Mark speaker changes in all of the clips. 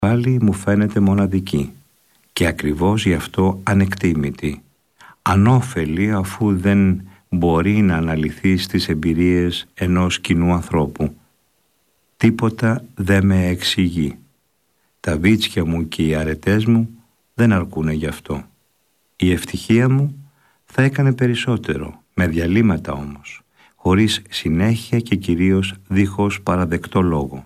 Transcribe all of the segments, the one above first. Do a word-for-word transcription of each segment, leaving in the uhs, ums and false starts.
Speaker 1: πάλι μου φαίνεται μοναδική και ακριβώς γι' αυτό ανεκτήμητη, ανώφελη, αφού δεν μπορεί να αναλυθεί στις εμπειρίες ενός κοινού ανθρώπου. Τίποτα δεν με εξηγεί. Τα βίτσια μου και οι αρετές μου δεν αρκούνε γι' αυτό. Η ευτυχία μου θα έκανε περισσότερο, με διαλύματα όμως, χωρίς συνέχεια και κυρίως δίχως παραδεκτό λόγο.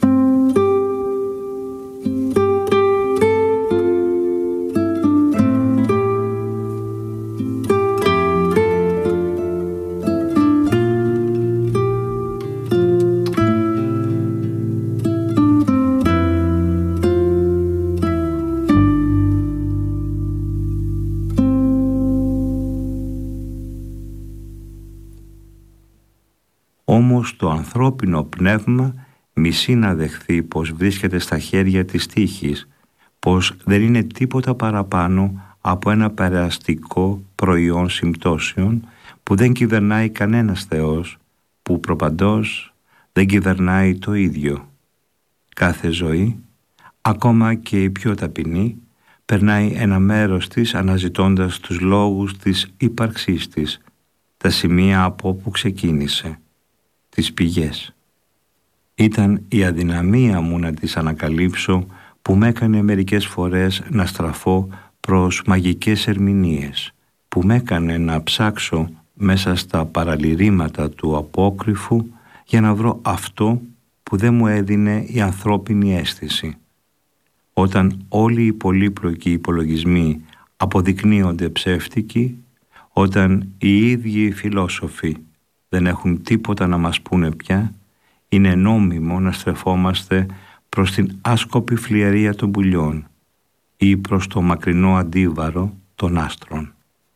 Speaker 1: Όμως το ανθρώπινο πνεύμα μισεί να δεχθεί πως βρίσκεται στα χέρια της τύχης, πως δεν είναι τίποτα παραπάνω από ένα περαστικό προϊόν συμπτώσεων που δεν κυβερνάει κανένας Θεός, που προπαντός δεν κυβερνάει το ίδιο. Κάθε ζωή, ακόμα και η πιο ταπεινή, περνάει ένα μέρος της αναζητώντας τους λόγους της ύπαρξής της, τα σημεία από όπου ξεκίνησε, τις πηγές. Ήταν η αδυναμία μου να τις ανακαλύψω που με έκανε μερικές φορές να στραφώ προς μαγικές ερμηνείες, που με έκανε να ψάξω μέσα στα παραλυρήματα του απόκρυφου για να βρω αυτό που δεν μου έδινε η ανθρώπινη αίσθηση. Όταν όλοι οι πολύπλοκοι υπολογισμοί αποδεικνύονται ψεύτικοι, όταν οι ίδιοι οι φιλόσοφοι δεν έχουν τίποτα να μας πούνε πια, είναι νόμιμο να στρεφόμαστε προς την άσκοπη φλιαρία των πουλιών ή προς το μακρινό αντίβαρο των άστρων.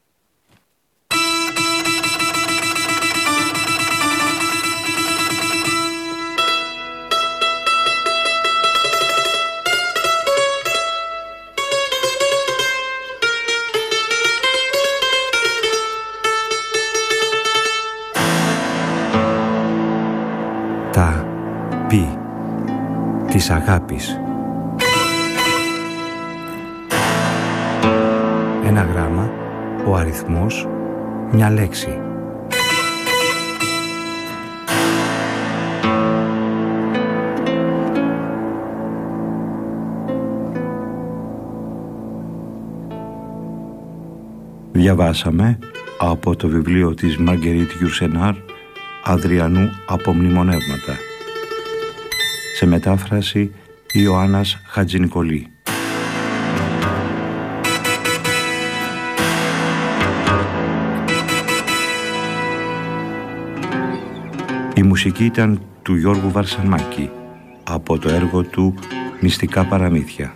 Speaker 2: Τα πι της αγάπης. Ένα γράμμα, ο αριθμός, μια λέξη.
Speaker 1: Διαβάσαμε από το βιβλίο της Μαργκερίτ Γιουρσενάρ Αδριανού Απομνημονεύματα, σε μετάφραση Ιωάννας Χατζηνικολή. Η μουσική ήταν του Γιώργου Βαρσαμάκη από το έργο του «Μυστικά παραμύθια».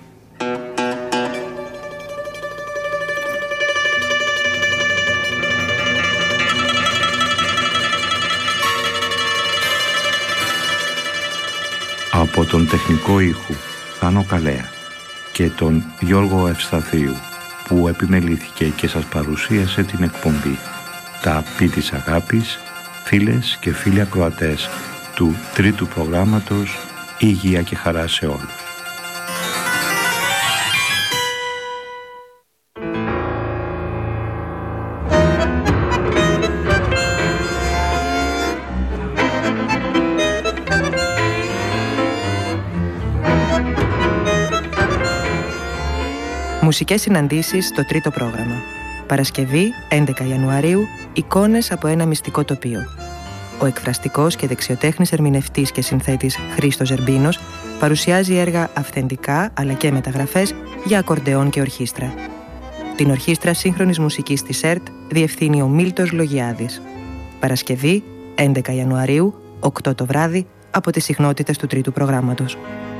Speaker 1: Από τον τεχνικό ήχου Θάνο Καλέα και τον Γιώργο Ευσταθίου, που επιμελήθηκε και σας παρουσίασε την εκπομπή «Τα πι της αγάπης», φίλες και φίλοι ακροατές του τρίτου προγράμματος, υγεία και χαρά σε όλους.
Speaker 3: Μουσικές συναντήσεις στο τρίτο πρόγραμμα. Παρασκευή, έντεκα Ιανουαρίου, εικόνες από ένα μυστικό τοπίο. Ο εκφραστικός και δεξιοτέχνης ερμηνευτής και συνθέτης Χρήστος Ζερμπίνος παρουσιάζει έργα αυθεντικά αλλά και μεταγραφές για ακορντεόν και ορχήστρα. Την Ορχήστρα Σύγχρονης Μουσικής της ΕΡΤ διευθύνει ο Μίλτος Λογιάδης. Παρασκευή, έντεκα Ιανουαρίου, οκτώ το βράδυ, από τις συχνότητες του τρίτου προγράμματος.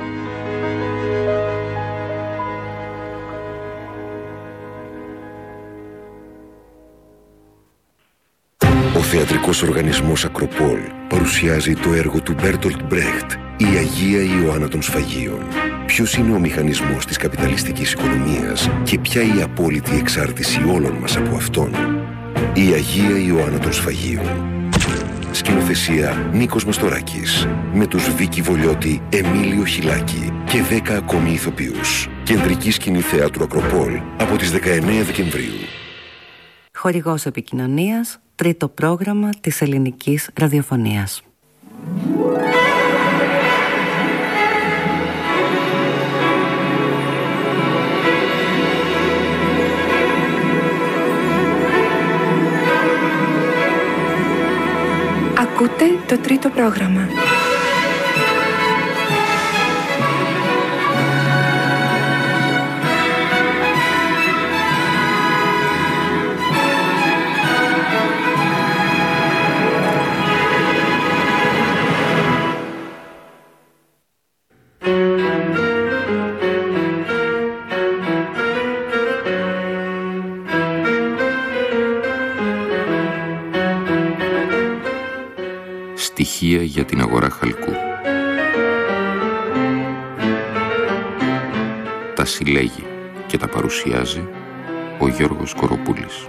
Speaker 4: Ο θεατρικός οργανισμός Ακροπόλ παρουσιάζει το έργο του Μπέρτολτ Μπρέχτ, «Η Αγία Ιωάννα των Σφαγίων». Ποιος είναι ο μηχανισμός της καπιταλιστικής οικονομίας και ποια η απόλυτη εξάρτηση όλων μας από αυτόν? «Η Αγία Ιωάννα των Σφαγίων». σκηνοθεσία Νίκος Μαστοράκης, με τους Βίκη Βολιώτη, Εμίλιο Χιλάκη και δέκα ακόμη ηθοποιούς. Κεντρική σκηνή Θέατρου Ακροπόλ από τις δεκαεννέα Δεκεμβρίου.
Speaker 5: Χορηγός επικοινωνίας, τρίτο πρόγραμμα της ελληνικής ραδιοφωνίας.
Speaker 6: Ακούτε το τρίτο πρόγραμμα.
Speaker 7: Στοιχεία για την αγορά χαλκού. Τα συλλέγει και τα παρουσιάζει ο Γιώργος Κοροπούλης.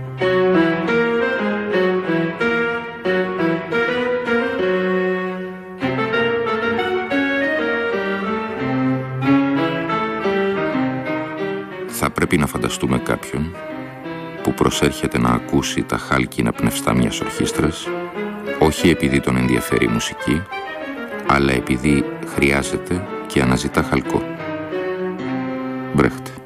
Speaker 7: Θα πρέπει να φανταστούμε κάποιον που προσέρχεται να ακούσει τα χάλκινα πνευστά μιας ορχήστρας, όχι επειδή τον ενδιαφέρει η μουσική, αλλά επειδή χρειάζεται και αναζητά χαλκό. Μπρέχτε.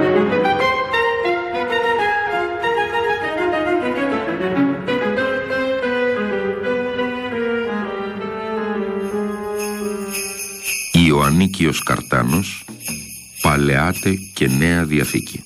Speaker 7: Ιωαννίκιος Καρτάνος, Παλαιάτε και Νέα Διαθήκη.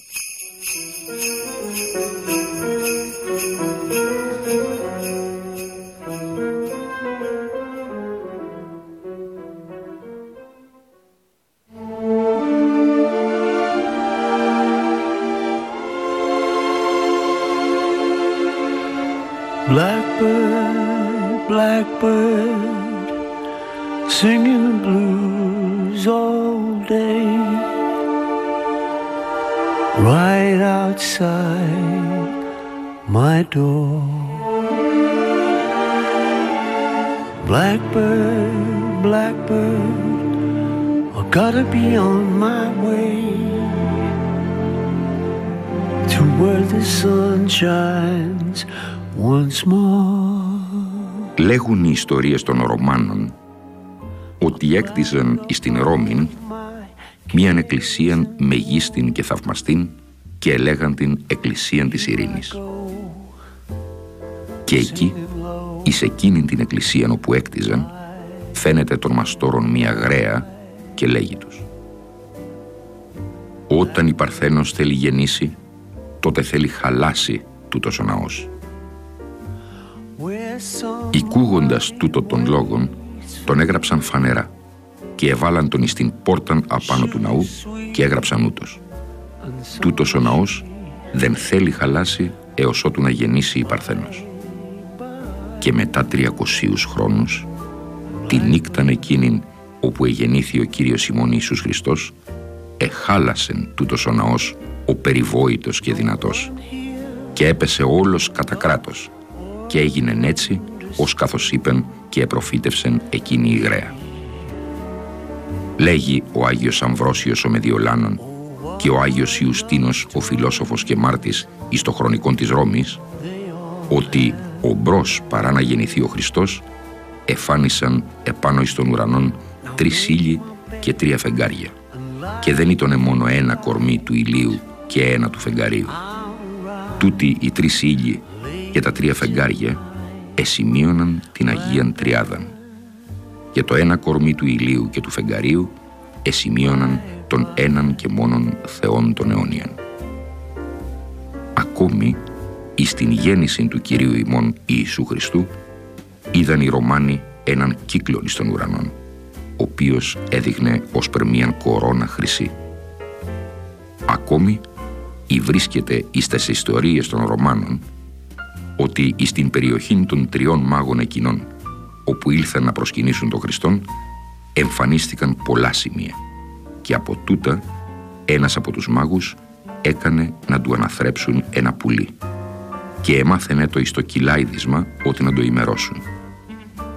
Speaker 8: Blackbird, blackbird, singing the blues all day, right outside my door. Blackbird, blackbird, I gotta be on my way to where the sun shines once more.
Speaker 7: Λέγουν οι ιστορίες των Ρωμάνων ότι έκτιζαν εις την Ρώμην μίαν εκκλησίαν μεγίστην και θαυμαστήν και ελέγαν την εκκλησίαν της ειρήνης. Και εκεί, εις εκείνην την εκκλησίαν όπου έκτιζαν, φαίνεται των μαστόρων μία γραία και λέγει τους: όταν η Παρθένος θέλει γεννήσει, τότε θέλει χαλάσει τούτος ο ναός. Οικούγοντας τούτο των λόγων, τον έγραψαν φανερά και εβάλαν τον εις την πόρταν απάνω του ναού και έγραψαν ούτως: τούτος ο ναός δεν θέλει χαλάσει έως ότου να γεννήσει η Παρθένος. Και μετά τριακοσίους χρόνους, τη νύκταν εκείνην όπου εγεννήθη ο Κύριος ημών Ιησούς Χριστός, εχάλασεν τούτος ο ναός ο περιβόητος και δυνατός και έπεσε όλος κατά κράτος και έγινεν έτσι ως καθώς είπεν και επροφήτευσεν εκείνη η γραία. Λέγει ο Άγιος Αμβρόσιος ο Μεδιολάνων και ο Άγιος Ιουστίνος ο φιλόσοφος και μάρτης εις το χρονικόν της Ρώμης, ότι ο μπρος παρά να γεννηθεί ο Χριστός εφάνισαν επάνω εις των ουρανών τρεις ήλιοι και τρία φεγγάρια, και δεν ήτονε μόνο ένα κορμί του ηλίου και ένα του φεγγαρίου. Τούτοι οι τρεις ήλιοι και τα τρία φεγγάρια εσημείωναν την Αγίαν Τριάδαν. Και το ένα κορμί του ηλίου και του φεγγαρίου εσημείωναν τον έναν και μόνον Θεόν των αιώνιαν. Ακόμη, εις την γέννηση του Κυρίου ημών Ιησού Χριστού, είδαν οι Ρωμάνοι έναν κύκλον εις των ουρανών, ο οποίος έδειχνε ως περ μίαν κορώνα χρυσή. Ακόμη, βρίσκεται εις τες ιστορίες των Ρωμάνων ότι εις την περιοχή των τριών μάγων εκείνων, όπου ήλθαν να προσκυνήσουν τον Χριστόν, εμφανίστηκαν πολλά σημεία, και από τούτα ένας από τους μάγους έκανε να του αναθρέψουν ένα πουλί και εμάθαινε το εις το κυλάιδισμα ότι να το ημερώσουν,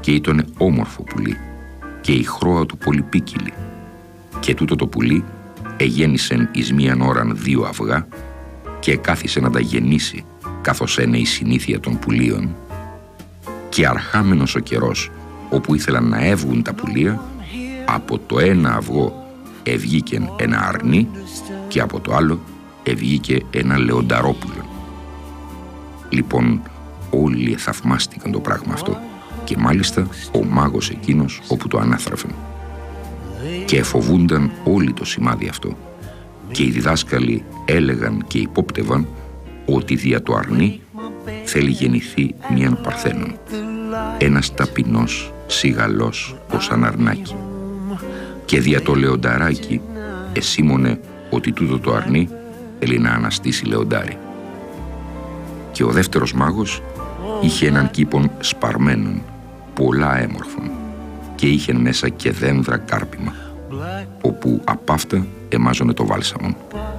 Speaker 7: και ήτονε όμορφο πουλί και η χρώα του πολυπίκυλη. Και τούτο το πουλί εγέννησεν εις μίαν ώραν δύο αυγά και κάθισε να τα γεννήσει, καθώς είναι η συνήθεια των πουλίων. Και αρχάμενος ο καιρός όπου ήθελαν να έβγουν τα πουλία, από το ένα αυγό ευγήκεν ένα αρνί και από το άλλο ευγήκε ένα λεονταρόπουλο. Λοιπόν, όλοι εθαυμάστηκαν το πράγμα αυτό και μάλιστα ο μάγος εκείνος όπου το ανάθραφε. Και εφοβούνταν όλοι το σημάδι αυτό και οι διδάσκαλοι έλεγαν και υπόπτευαν ότι δια το αρνί θέλει γεννηθεί μίαν παρθένον, ένας ταπεινός σιγαλός ως αναρνάκι, και δια το λεονταράκι εσήμωνε ότι τούτο το αρνί θέλει να αναστήσει λεοντάρι. Και ο δεύτερος μάγος είχε έναν κήπον σπαρμένων, πολλά έμορφων, και είχε μέσα και δένδρα κάρπιμα, όπου απ' αυτά εμάζωνε το βάλσαμον.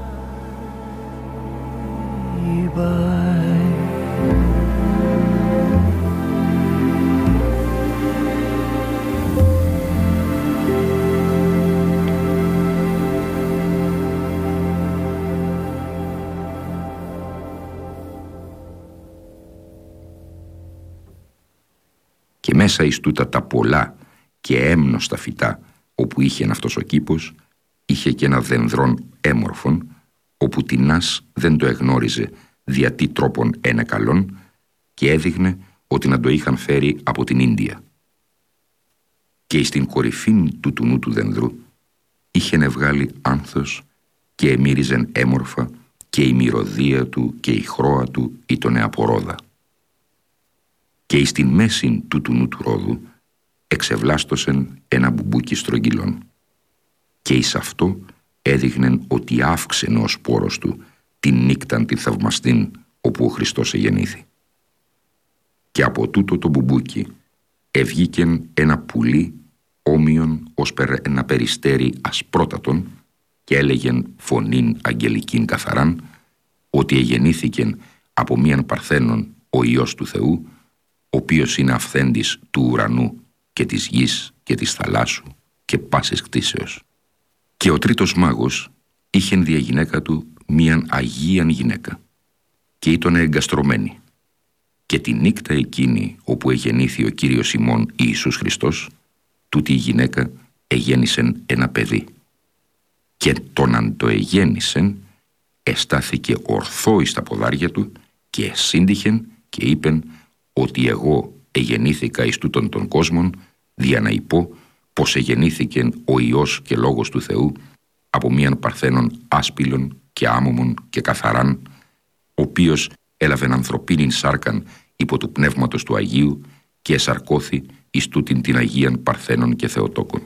Speaker 7: Και μέσα εις τούτα τα πολλά και έμνοστα φυτά όπου είχε αυτός ο κήπος, είχε και ένα δενδρόν έμορφον, όπου τινάς δεν το εγνώριζε δια τι τρόπον ένα καλόν, και έδειχνε ότι να το είχαν φέρει από την Ίνδια. Και εις την κορυφήν του τουνού του δενδρού είχεν βγάλει άνθος και εμύριζεν έμορφα, και η μυρωδία του και η χρώα του ήτονε από ρόδα. Και εις την μέση του τουνού του ρόδου εξευλάστωσεν ένα μπουμπούκι στρογγυλών, και εις αυτό έδειχνεν ότι αύξενε ο σπόρος του την νύκταν την θαυμαστήν όπου ο Χριστός εγεννήθη. Και από τούτο το μπουμπούκι ευγήκεν ένα πουλί όμοιον ως περ ένα περιστέρι ασπρότατον, και έλεγεν φωνήν αγγελικήν καθαράν ότι εγεννήθηκεν από μίαν παρθένον ο Υιός του Θεού, ο οποίος είναι αυθέντης του ουρανού και της γης και της θαλάσσου και πάσης κτίσεως. Και ο τρίτος μάγος είχεν δια γυναίκα του μίαν αγίαν γυναίκα, και ήτονε εγκαστρωμένη. Και τη νύκτα εκείνη όπου εγεννήθη ο Κύριος ημών Ιησούς Χριστός, τούτη η γυναίκα εγέννησεν ένα παιδί. Και τον αν το εγέννησεν, εστάθηκε ορθό εις τα ποδάρια του και εσύντυχεν και είπεν ότι εγώ εγεννήθηκα εις τούτον των κόσμων, δια να υπώ πως εγεννήθηκεν ο Υιός και Λόγος του Θεού από μίαν παρθένον άσπυλων και άμωμον και καθαράν, ο οποίος έλαβεν ανθρωπίνην σάρκαν υπό του Πνεύματος του Αγίου και εσαρκώθη εις τούτην την Αγίαν Παρθένων και Θεοτόκων.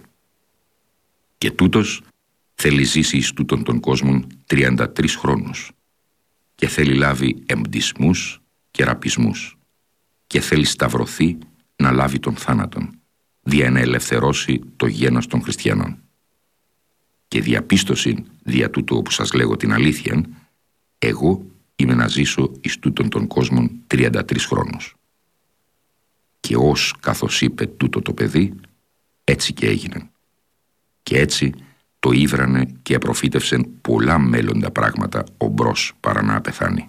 Speaker 7: Και τούτος θέλει ζήσει εις τούτον των κόσμων τριάντα τρεις χρόνους και θέλει λάβει εμπτισμούς και ραπισμούς και θέλει σταυρωθεί να λάβει τον θάνατον, δια να ελευθερώσει το γένος των χριστιανών. Και διαπίστωση δια τούτου όπου σας λέγω την αλήθεια, εγώ είμαι να ζήσω εις τούτον των κόσμων τριάντα τρεις χρόνους. Και ως καθώς είπε τούτο το παιδί, έτσι και έγιναν. Και έτσι το ήβρανε και απροφήτευσεν πολλά μέλλοντα πράγματα ο μπρος παρά να πεθάνει.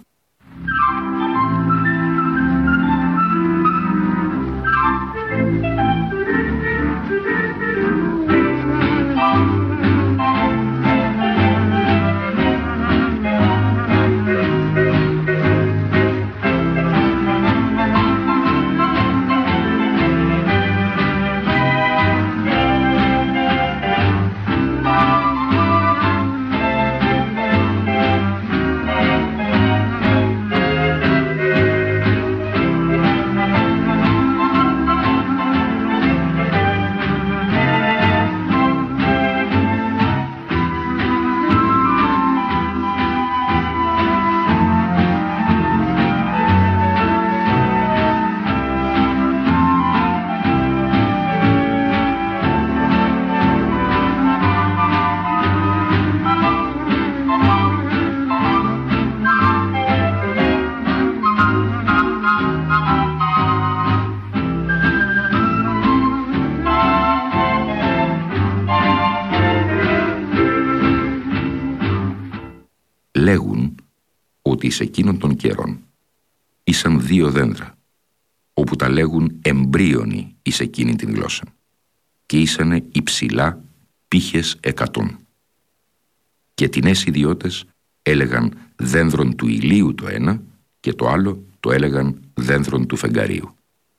Speaker 7: λέγουν ότι σε εκείνον των καιρών ήσαν δύο δέντρα, όπου τα λέγουν εμπρίονοι εις εκείνη την γλώσσα, και ήσανε υψηλά πύχες εκατόν. Και τινές ιδιώτες έλεγαν δένδρον του ηλίου το ένα και το άλλο το έλεγαν δένδρον του φεγγαρίου.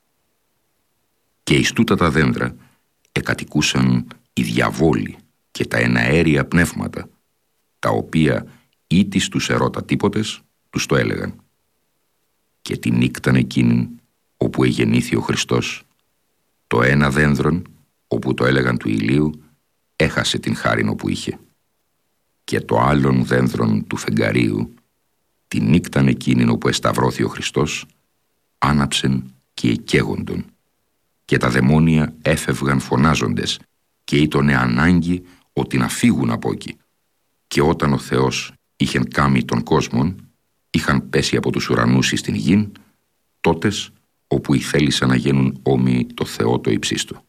Speaker 7: Και εις τούτα τα δέντρα εκατοικούσαν οι διαβόλοι και τα εναέρια πνεύματα, τα οποία ήτι στους ερώτα-τύποτες τους το έλεγαν. Και τη νύκταν εκείνην όπου εγεννήθη ο Χριστός, το ένα δένδρον όπου το έλεγαν του ηλίου έχασε την χάριν όπου είχε, και το άλλον δένδρον του φεγγαρίου, τη νύκταν εκείνην όπου εσταυρώθη ο Χριστός, άναψεν και εκαίγοντον, και τα δαιμόνια έφευγαν φωνάζοντες, και ήτονε ανάγκη ότι να φύγουν από εκεί. Και όταν ο Θεός είχεν κάμει των κόσμων, είχαν πέσει από τους ουρανούς εις την γην, τότες όπου ηθέλησαν να γίνουν όμοιοι το Θεό το υψίστο.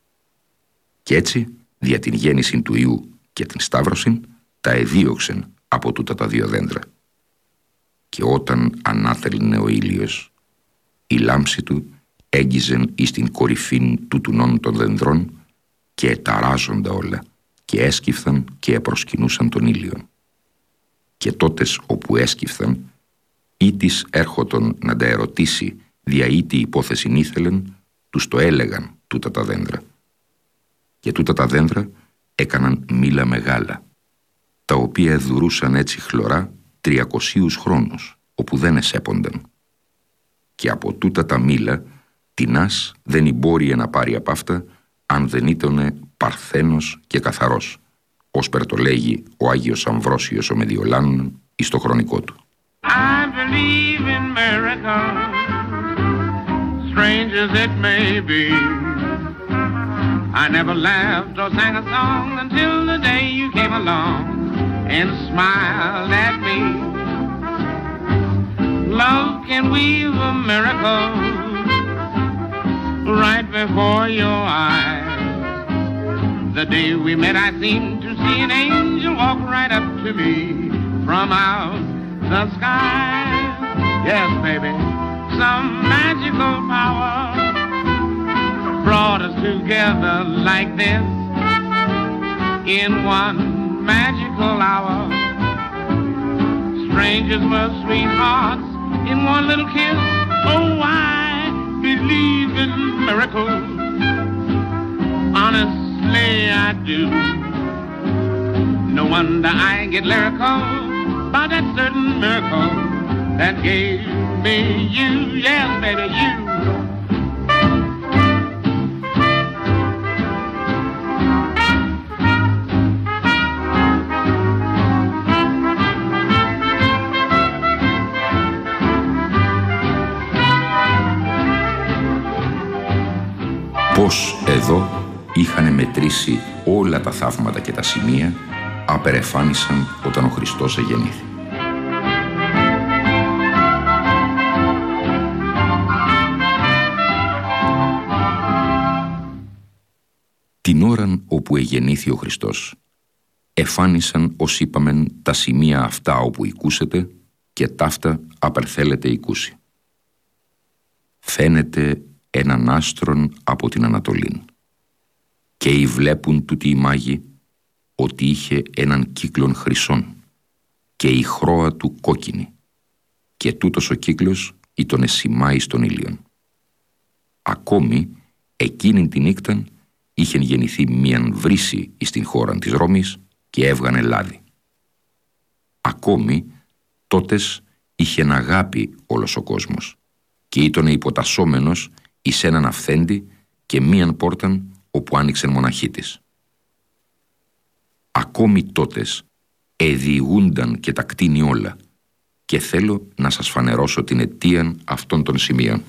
Speaker 7: Και έτσι, δια την γέννηση του Υιού και την σταύρωσιν, τα εδίωξεν από τούτα τα δύο δέντρα. Και όταν ανάθελνε ο ήλιος, η λάμψη του έγγιζεν εις την κορυφήν του τουνών των δενδρών, και εταράζοντα όλα, και έσκυφθαν και επροσκυνούσαν τον ήλιον. Και τότες όπου έσκυφθαν, ήτις έρχοτον να τα ερωτήσει δια ήτι υπόθεσιν ήθελεν, τους το έλεγαν τούτα τα δέντρα. Και τούτα τα δέντρα έκαναν μήλα μεγάλα, τα οποία εδουρούσαν έτσι χλωρά τριακοσίους χρόνους, όπου δεν εσέπονταν. Και από τούτα τα μήλα, τινάς δεν εμπόρειε να πάρει απ' αυτά, αν δεν ήτονε παρθένος και καθαρός, ως περτολέγει ο Άγιος Αμβρόσιος ο Μεδιολάνων εις το χρονικό του.
Speaker 9: I believe in miracles, strange as it may be. I never laughed or sang a song until the day you came along and smiled at me. Love can weave a miracle right before your eyes. The day we met I seemed to see an angel walk right up to me from out the sky. Yes, baby, some magical power brought us together like this in one magical hour. Strangers were sweethearts in one little kiss. Oh, I believe in miracles. Honestly, I do. No wonder I get lyrical about that certain miracle that gave me you. Yes, baby, you.
Speaker 7: Πώς εδώ είχαν μετρήσει όλα τα θαύματα και τα σημεία απερεφάνισαν όταν ο Χριστός εγεννήθη. Την ώραν όπου εγεννήθη ο Χριστός εφάνισαν, ως είπαμεν, τα σημεία αυτά όπου οικούσετε και ταύτα απερθέλετε οικούσει. Φαίνεται έναν άστρον από την Ανατολήν, και οι βλέπουν τούτοι οι μάγοι ότι είχε έναν κύκλον χρυσόν και η χρώα του κόκκινη, και τούτος ο κύκλος ήτονε σημάι στον ήλιον. Ακόμη εκείνην την νύκταν είχεν γεννηθεί μίαν βρύση εις την χώραν της Ρώμης και έβγανε λάδι. Ακόμη τότες είχεν αγάπη όλος ο κόσμος και ήτονε υποτασσόμενος εις έναν αυθέντη και μίαν πόρταν όπου άνοιξεν μοναχή της. Ακόμη τότες εδιηγούνταν και τα κτίνει όλα, και θέλω να σας φανερώσω την αιτίαν αυτών των σημείων.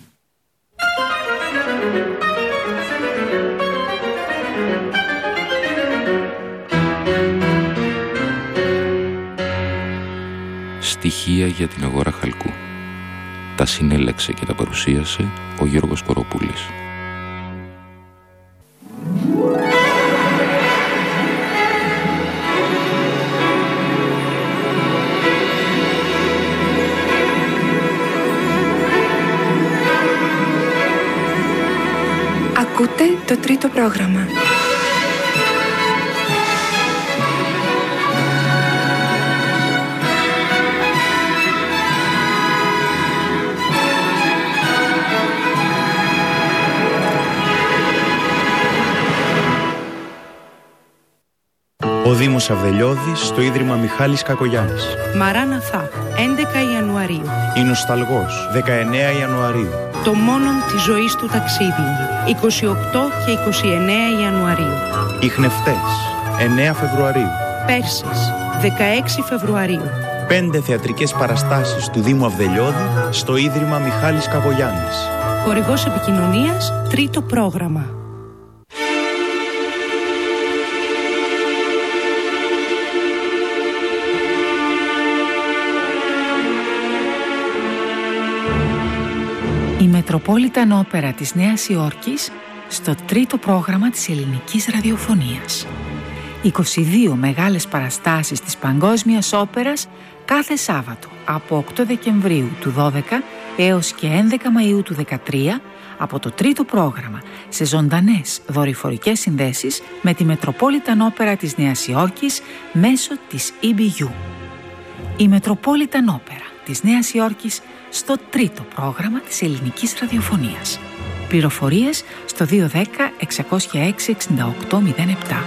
Speaker 7: Στοιχεία για την αγορά χαλκού. Τα συνέλεξε και τα παρουσίασε ο Γιώργος Κοροπούλης.
Speaker 6: Ακούτε το τρίτο πρόγραμμα.
Speaker 10: Ο Δήμος Αυδελιώδης στο Ίδρυμα Μιχάλης Κακογιάννης.
Speaker 11: Μαράναθα, έντεκα Ιανουαρίου.
Speaker 10: Η Νοσταλγός, δεκαεννέα Ιανουαρίου.
Speaker 11: Το μόνον της ζωής του ταξίδι, είκοσι οκτώ και είκοσι εννέα Ιανουαρίου.
Speaker 10: Οι Χνευτές, εννέα Φεβρουαρίου.
Speaker 11: Πέρσες, δεκαέξι Φεβρουαρίου.
Speaker 10: Πέντε θεατρικές παραστάσεις του Δήμου Αυδελιώδη στο Ίδρυμα Μιχάλης Κακογιάννης.
Speaker 11: Χορηγός επικοινωνίας, τρίτο πρόγραμμα.
Speaker 12: Η Μετροπόλιταν Όπερα της Νέας Υόρκης στο τρίτο πρόγραμμα της ελληνικής ραδιοφωνίας. είκοσι δύο μεγάλες παραστάσεις της Παγκόσμιας Όπερας κάθε Σάββατο από οκτώ Δεκεμβρίου του δώδεκα έως και έντεκα Μαΐου του δεκατρία από το τρίτο πρόγραμμα σε ζωντανές δορυφορικές συνδέσεις με τη Μετροπόλιταν Όπερα της Νέας Υόρκης μέσω της ι μπι γιου. Η Μετροπόλιταν Όπερα της Νέας Υόρκης στο τρίτο πρόγραμμα της ελληνικής ραδιοφωνίας. Πληροφορίες στο δύο ένα μηδέν έξι μηδέν έξι εξήντα οκτώ μηδέν επτά.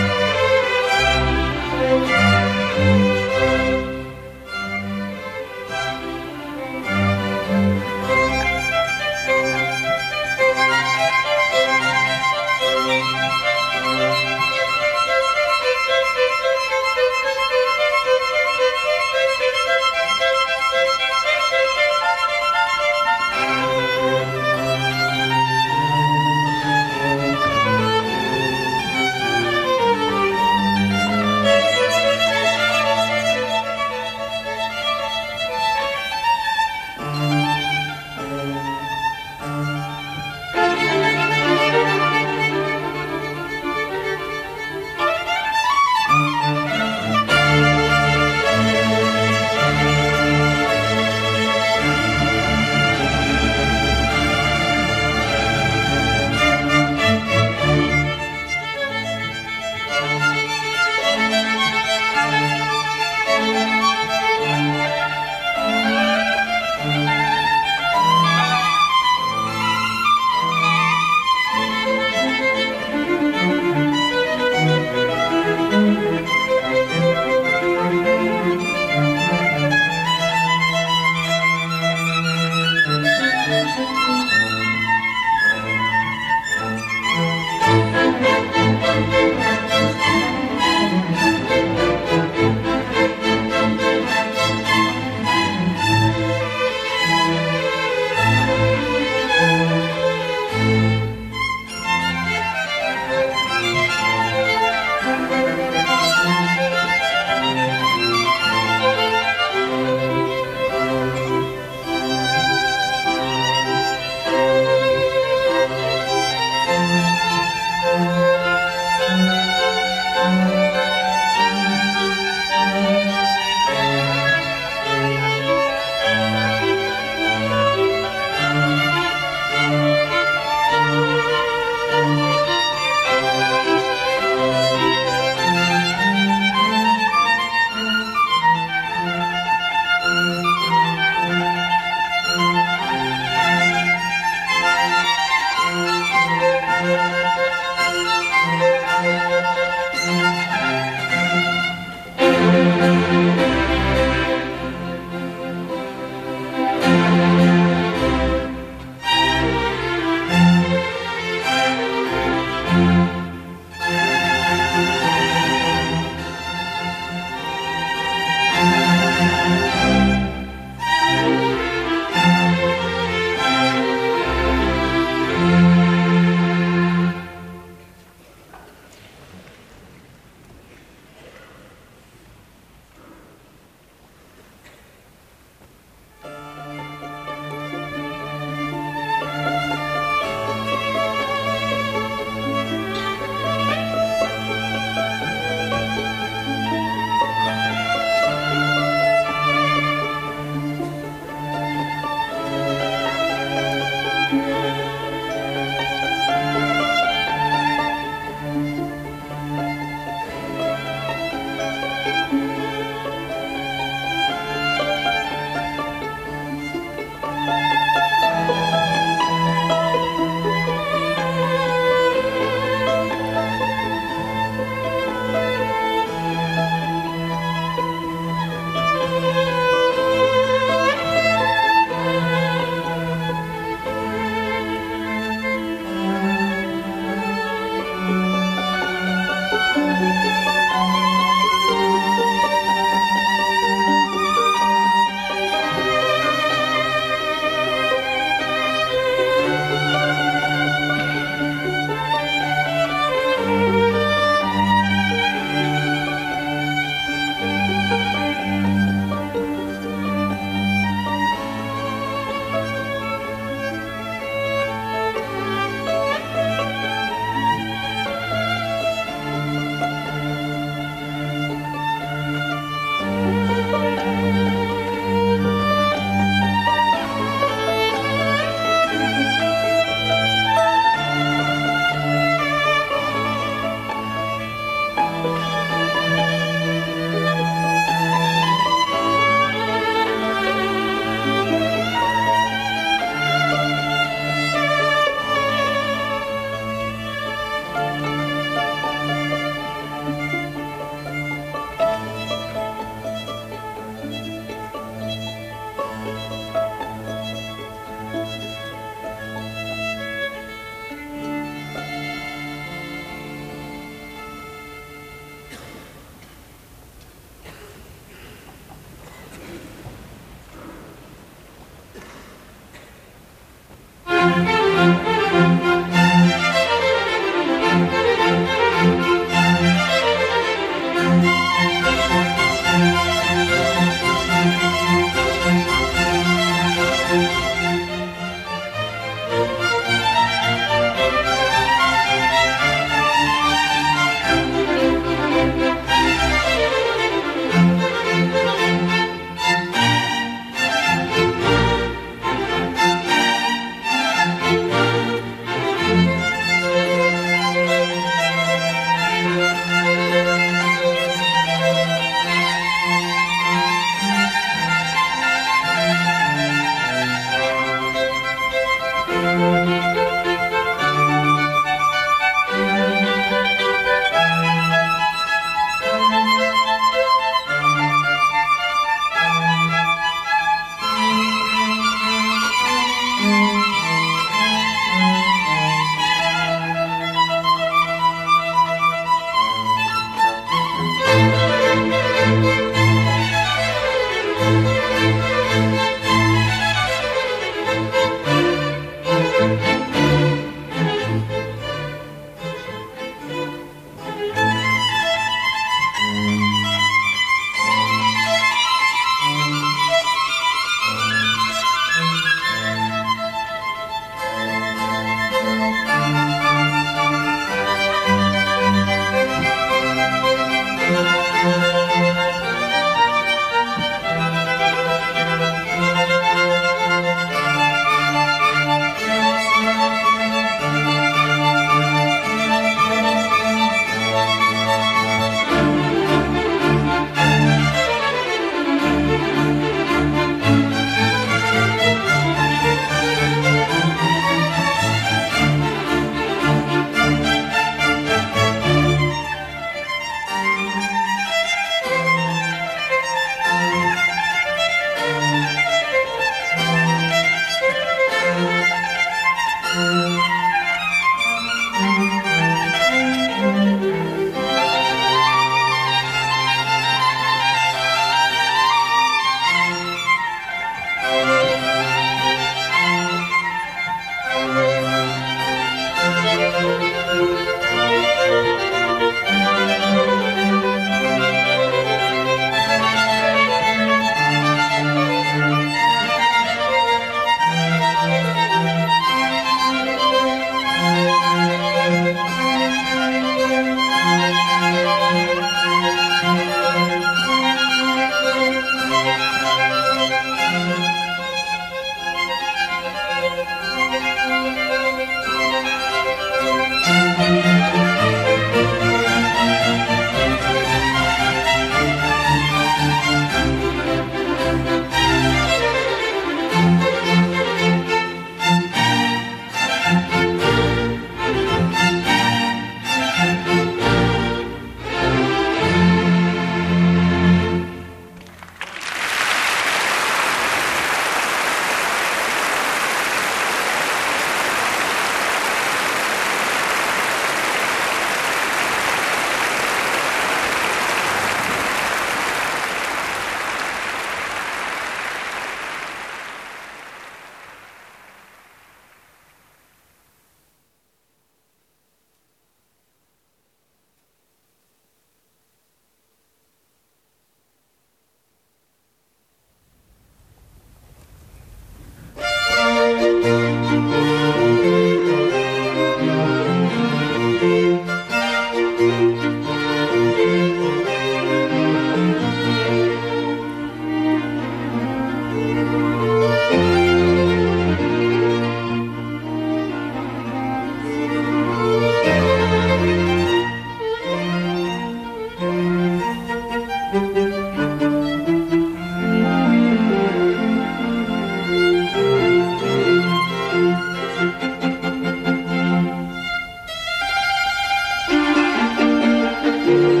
Speaker 13: Thank you.